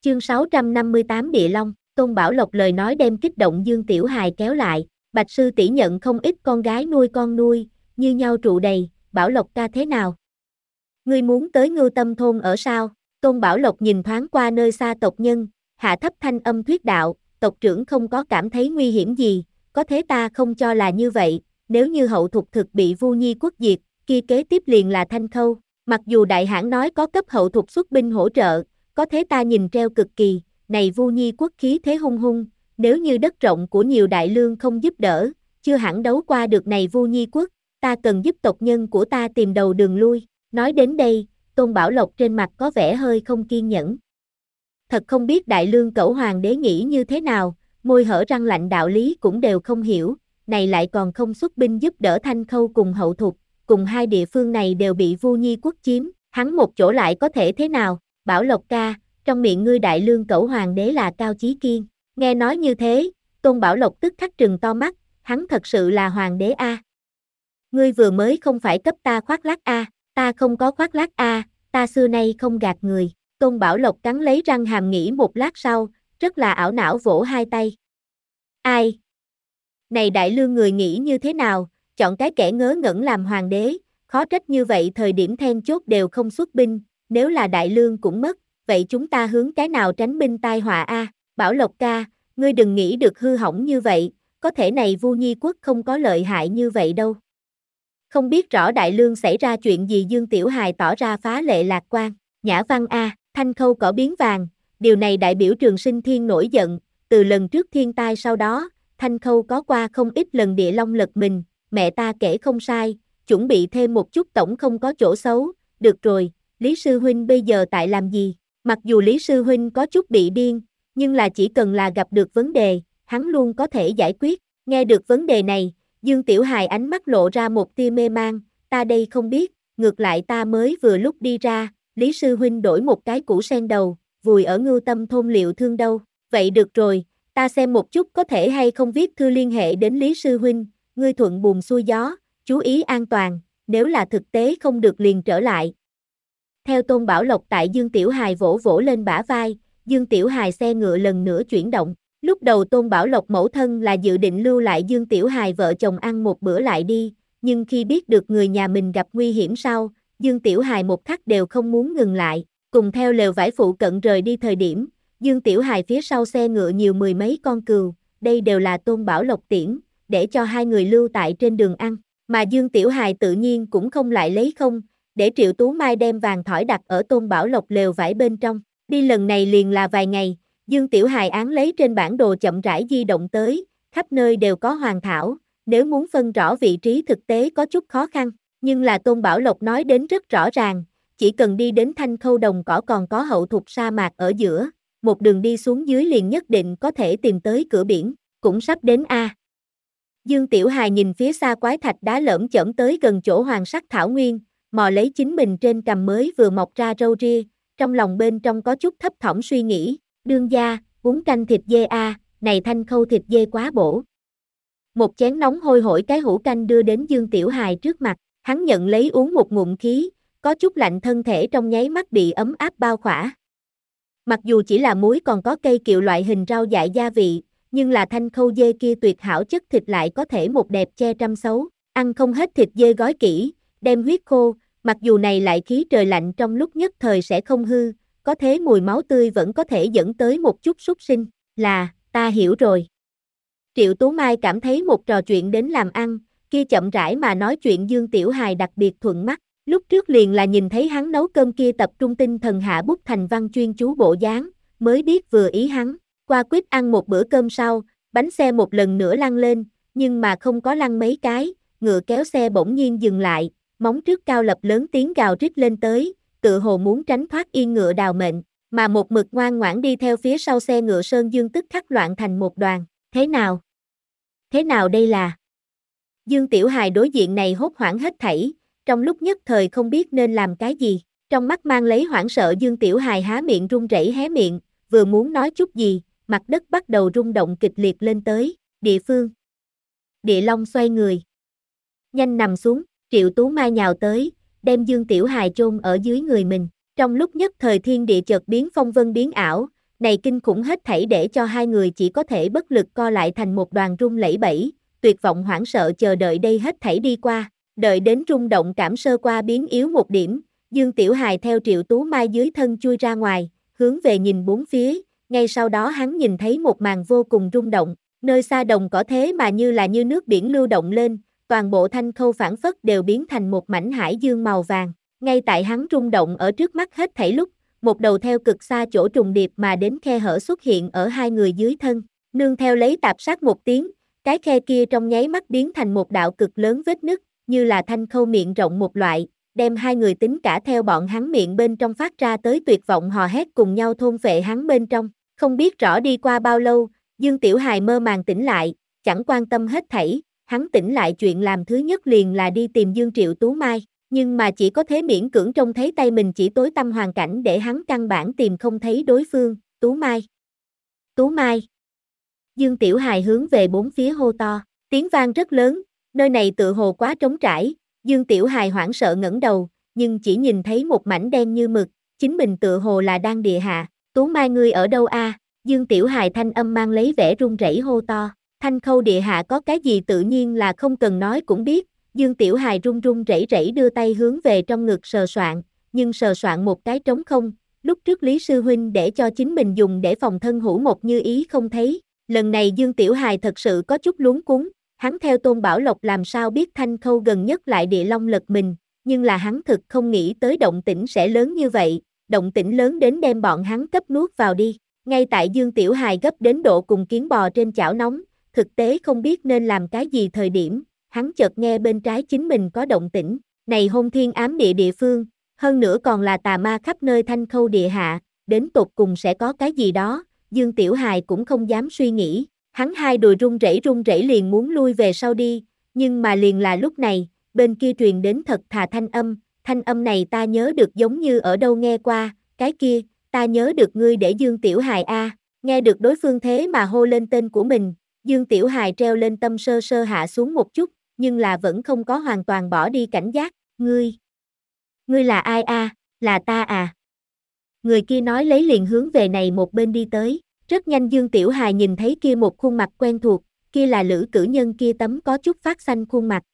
Chương 658 Địa Long, Tôn Bảo Lộc lời nói đem kích động Dương Tiểu Hài kéo lại, Bạch sư tỷ nhận không ít con gái nuôi con nuôi, như nhau trụ đầy, Bảo Lộc ca thế nào? Ngươi muốn tới Ngưu Tâm thôn ở sao? Tôn Bảo Lộc nhìn thoáng qua nơi xa tộc nhân, hạ thấp thanh âm thuyết đạo, tộc trưởng không có cảm thấy nguy hiểm gì, có thế ta không cho là như vậy, nếu như hậu thục thực bị Vu Nhi quốc diệt, kia kế tiếp liền là Thanh Khâu, mặc dù đại hãn nói có cấp hậu thục xuất binh hỗ trợ, có thế ta nhìn treo cực kỳ, này Vu Nhi quốc khí thế hung hung, nếu như đất rộng của nhiều đại lương không giúp đỡ, chưa hẳn đấu qua được này Vu Nhi quốc, ta cần giúp tộc nhân của ta tìm đầu đường lui. Nói đến đây, Tôn Bảo Lộc trên mặt có vẻ hơi không kiên nhẫn. Thật không biết đại lương cẩu hoàng đế nghĩ như thế nào, môi hở răng lạnh đạo lý cũng đều không hiểu, này lại còn không xuất binh giúp đỡ Thanh Khâu cùng hậu thục, cùng hai địa phương này đều bị Vu Nhi quốc chiếm, hắn một chỗ lại có thể thế nào? Bảo Lộc ca, trong miệng ngươi đại lương cẩu hoàng đế là Cao Chí Kiên. Nghe nói như thế, Tôn Bảo Lộc tức khắc trừng to mắt, hắn thật sự là hoàng đế a? Ngươi vừa mới không phải cấp ta khoác lác a? Ta không có khoác lác a, ta xưa nay không gạt người. Tôn Bảo Lộc cắn lấy răng hàm nghĩ một lát sau, rất là ảo não vỗ hai tay. Ai? Này đại lương người nghĩ như thế nào, chọn cái kẻ ngớ ngẩn làm hoàng đế, khó trách như vậy thời điểm then chốt đều không xuất binh, nếu là đại lương cũng mất, vậy chúng ta hướng cái nào tránh binh tai họa a? Bảo Lộc ca, ngươi đừng nghĩ được hư hỏng như vậy, có thể này Vu Nhi quốc không có lợi hại như vậy đâu. Không biết rõ đại lương xảy ra chuyện gì Dương Tiểu Hài tỏ ra phá lệ lạc quan, Nhã Văn a, Thanh Khâu cỏ biến vàng, điều này đại biểu Trường Sinh Thiên nổi giận, từ lần trước thiên tai sau đó, Thanh Khâu có qua không ít lần địa long lật mình, mẹ ta kể không sai, chuẩn bị thêm một chút tổng không có chỗ xấu, được rồi, Lý Sư Huynh bây giờ tại làm gì? Mặc dù Lý Sư Huynh có chút bị điên, nhưng là chỉ cần là gặp được vấn đề, hắn luôn có thể giải quyết, nghe được vấn đề này, Dương Tiểu Hài ánh mắt lộ ra một tia mê mang, ta đây không biết, ngược lại ta mới vừa lúc đi ra, Lý Sư Huynh đổi một cái củ sen đầu, vùi ở Ngưu Tâm thôn liệu thương đâu, vậy được rồi, ta xem một chút có thể hay không viết thư liên hệ đến Lý Sư Huynh, ngươi thuận buồm xuôi gió, chú ý an toàn, nếu là thực tế không được liền trở lại. Theo Tôn Bảo Lộc tại Dương Tiểu Hài vỗ vỗ lên bả vai, Dương Tiểu Hài xe ngựa lần nữa chuyển động. Lúc đầu Tôn Bảo Lộc mẫu thân là dự định lưu lại Dương Tiểu Hài vợ chồng ăn một bữa lại đi, nhưng khi biết được người nhà mình gặp nguy hiểm sau, Dương Tiểu Hài một khắc đều không muốn ngừng lại, cùng theo lều vải phụ cận rời đi thời điểm, Dương Tiểu Hài phía sau xe ngựa nhiều mười mấy con cừu, đây đều là Tôn Bảo Lộc tiễn, để cho hai người lưu tại trên đường ăn, mà Dương Tiểu Hài tự nhiên cũng không lại lấy không, để Triệu Tú Mai đem vàng thỏi đặt ở Tôn Bảo Lộc lều vải bên trong, đi lần này liền là vài ngày. Dương Tiểu Hài án lấy trên bản đồ chậm rãi di động tới, khắp nơi đều có hoàn thảo, nếu muốn phân rõ vị trí thực tế có chút khó khăn, nhưng là Tôn Bảo Lộc nói đến rất rõ ràng, chỉ cần đi đến Thanh Khâu đồng cỏ còn có hậu thục sa mạc ở giữa, một đường đi xuống dưới liền nhất định có thể tìm tới cửa biển, cũng sắp đến a. Dương Tiểu Hài nhìn phía xa quái thạch đá lởm chởm tới gần chỗ hoàng sắc thảo nguyên, mò lấy chính mình trên cằm mới vừa mọc ra râu ria, trong lòng bên trong có chút thấp thỏm suy nghĩ. Đương gia, uống canh thịt dê a, này Thanh Khâu thịt dê quá bổ. Một chén nóng hôi hổi cái hũ canh đưa đến Dương Tiểu Hài trước mặt, hắn nhận lấy uống một ngụm khí, có chút lạnh thân thể trong nháy mắt bị ấm áp bao khỏa. Mặc dù chỉ là muối còn có cây kiệu loại hình rau dại gia vị, nhưng là Thanh Khâu dê kia tuyệt hảo chất thịt lại có thể một đẹp che trăm xấu, ăn không hết thịt dê gói kỹ, đem huyết khô, mặc dù này lại khí trời lạnh trong lúc nhất thời sẽ không hư. Có thế mùi máu tươi vẫn có thể dẫn tới một chút súc sinh, ta hiểu rồi. Triệu Tú Mai cảm thấy một trò chuyện đến làm ăn, kia chậm rãi mà nói chuyện Dương Tiểu Hài đặc biệt thuận mắt, lúc trước liền là nhìn thấy hắn nấu cơm kia tập trung tinh thần hạ bút thành văn chuyên chú bộ dáng, mới biết vừa ý hắn, qua quyết ăn một bữa cơm sau, bánh xe một lần nữa lăn lên, nhưng mà không có lăn mấy cái, ngựa kéo xe bỗng nhiên dừng lại, móng trước cao lập lớn tiếng gào rít lên tới, tự hồ muốn tránh thoát yên ngựa đào mệnh, mà một mực ngoan ngoãn đi theo phía sau xe ngựa Sơn Dương tức khắc loạn thành một đoàn, thế nào? Thế nào đây là? Dương Tiểu Hài đối diện này hốt hoảng hết thảy, trong lúc nhất thời không biết nên làm cái gì, trong mắt mang lấy hoảng sợ Dương Tiểu Hài há miệng run rẩy hé miệng, vừa muốn nói chút gì, mặt đất bắt đầu rung động kịch liệt lên tới, địa phương. Địa Long xoay người. Nhanh nằm xuống, Triệu Tú Mai nhào tới, đem Dương Tiểu Hài chôn ở dưới người mình. Trong lúc nhất thời thiên địa chợt biến phong vân biến ảo, này kinh khủng hết thảy để cho hai người chỉ có thể bất lực co lại thành một đoàn rung lẩy bẩy, tuyệt vọng hoảng sợ chờ đợi đây hết thảy đi qua. Đợi đến rung động cảm sơ qua biến yếu một điểm, Dương Tiểu Hài theo Triệu Tú Mai dưới thân chui ra ngoài, hướng về nhìn bốn phía, ngay sau đó hắn nhìn thấy một màn vô cùng rung động, nơi xa đồng cỏ thế mà như là như nước biển lưu động lên, toàn bộ Thanh Khâu phảng phất đều biến thành một mảnh hải dương màu vàng, ngay tại hắn rung động ở trước mắt hết thảy lúc, một đầu theo cực xa chỗ trùng điệp mà đến khe hở xuất hiện ở hai người dưới thân, nương theo lấy tạp sát một tiếng, cái khe kia trong nháy mắt biến thành một đạo cực lớn vết nứt, như là Thanh Khâu miệng rộng một loại, đem hai người tính cả theo bọn hắn miệng bên trong phát ra tới tuyệt vọng hò hét cùng nhau thôn phệ hắn bên trong. Không biết rõ đi qua bao lâu, Dương Tiểu Hài mơ màng tỉnh lại, chẳng quan tâm hết thảy, hắn tỉnh lại chuyện làm thứ nhất liền là đi tìm Dương Triệu Tú Mai, nhưng mà chỉ có thế miễn cưỡng trông thấy tay mình chỉ tối tăm hoàn cảnh để hắn căn bản tìm không thấy đối phương, Tú Mai. Tú Mai. Dương Tiểu Hài hướng về bốn phía hô to, tiếng vang rất lớn, nơi này tự hồ quá trống trải, Dương Tiểu Hài hoảng sợ ngẩng đầu, nhưng chỉ nhìn thấy một mảnh đen như mực, chính mình tự hồ là đang địa hạ, Tú Mai ngươi ở đâu a? Dương Tiểu Hài thanh âm mang lấy vẻ run rẩy hô to, Thanh Khâu địa hạ có cái gì tự nhiên là không cần nói cũng biết, Dương Tiểu Hài run run rẩy rẩy đưa tay hướng về trong ngực sờ soạn, nhưng sờ soạn một cái trống không, lúc trước Lý Sư Huynh để cho chính mình dùng để phòng thân hữu một như ý không thấy, lần này Dương Tiểu Hài thật sự có chút luống cuống, hắn theo Tôn Bảo Lộc làm sao biết Thanh Khâu gần nhất lại địa long lật mình, nhưng là hắn thực không nghĩ tới động tĩnh sẽ lớn như vậy, động tĩnh lớn đến đem bọn hắn cấp nuốt vào đi, ngay tại Dương Tiểu Hài gấp đến độ cùng kiến bò trên chảo nóng, thực tế không biết nên làm cái gì thời điểm, hắn chợt nghe bên trái chính mình có động tĩnh, này hôn thiên ám địa địa phương, hơn nữa còn là tà ma khắp nơi Thanh Khâu địa hạ, đến tột cùng sẽ có cái gì đó, Dương Tiểu Hài cũng không dám suy nghĩ, hắn hai đùi run rẩy liền muốn lui về sau đi, nhưng mà liền là lúc này, bên kia truyền đến thật thà thanh âm này ta nhớ được giống như ở đâu nghe qua, cái kia, ta nhớ được ngươi để Dương Tiểu Hài a, nghe được đối phương thế mà hô lên tên của mình, Dương Tiểu Hài treo lên tâm sơ sơ hạ xuống một chút, nhưng là vẫn không có hoàn toàn bỏ đi cảnh giác, ngươi là ai a? Là ta à? Người kia nói lấy liền hướng về này một bên đi tới, rất nhanh Dương Tiểu Hài nhìn thấy kia một khuôn mặt quen thuộc, kia là Lữ Cử Nhân kia tấm có chút phát xanh khuôn mặt,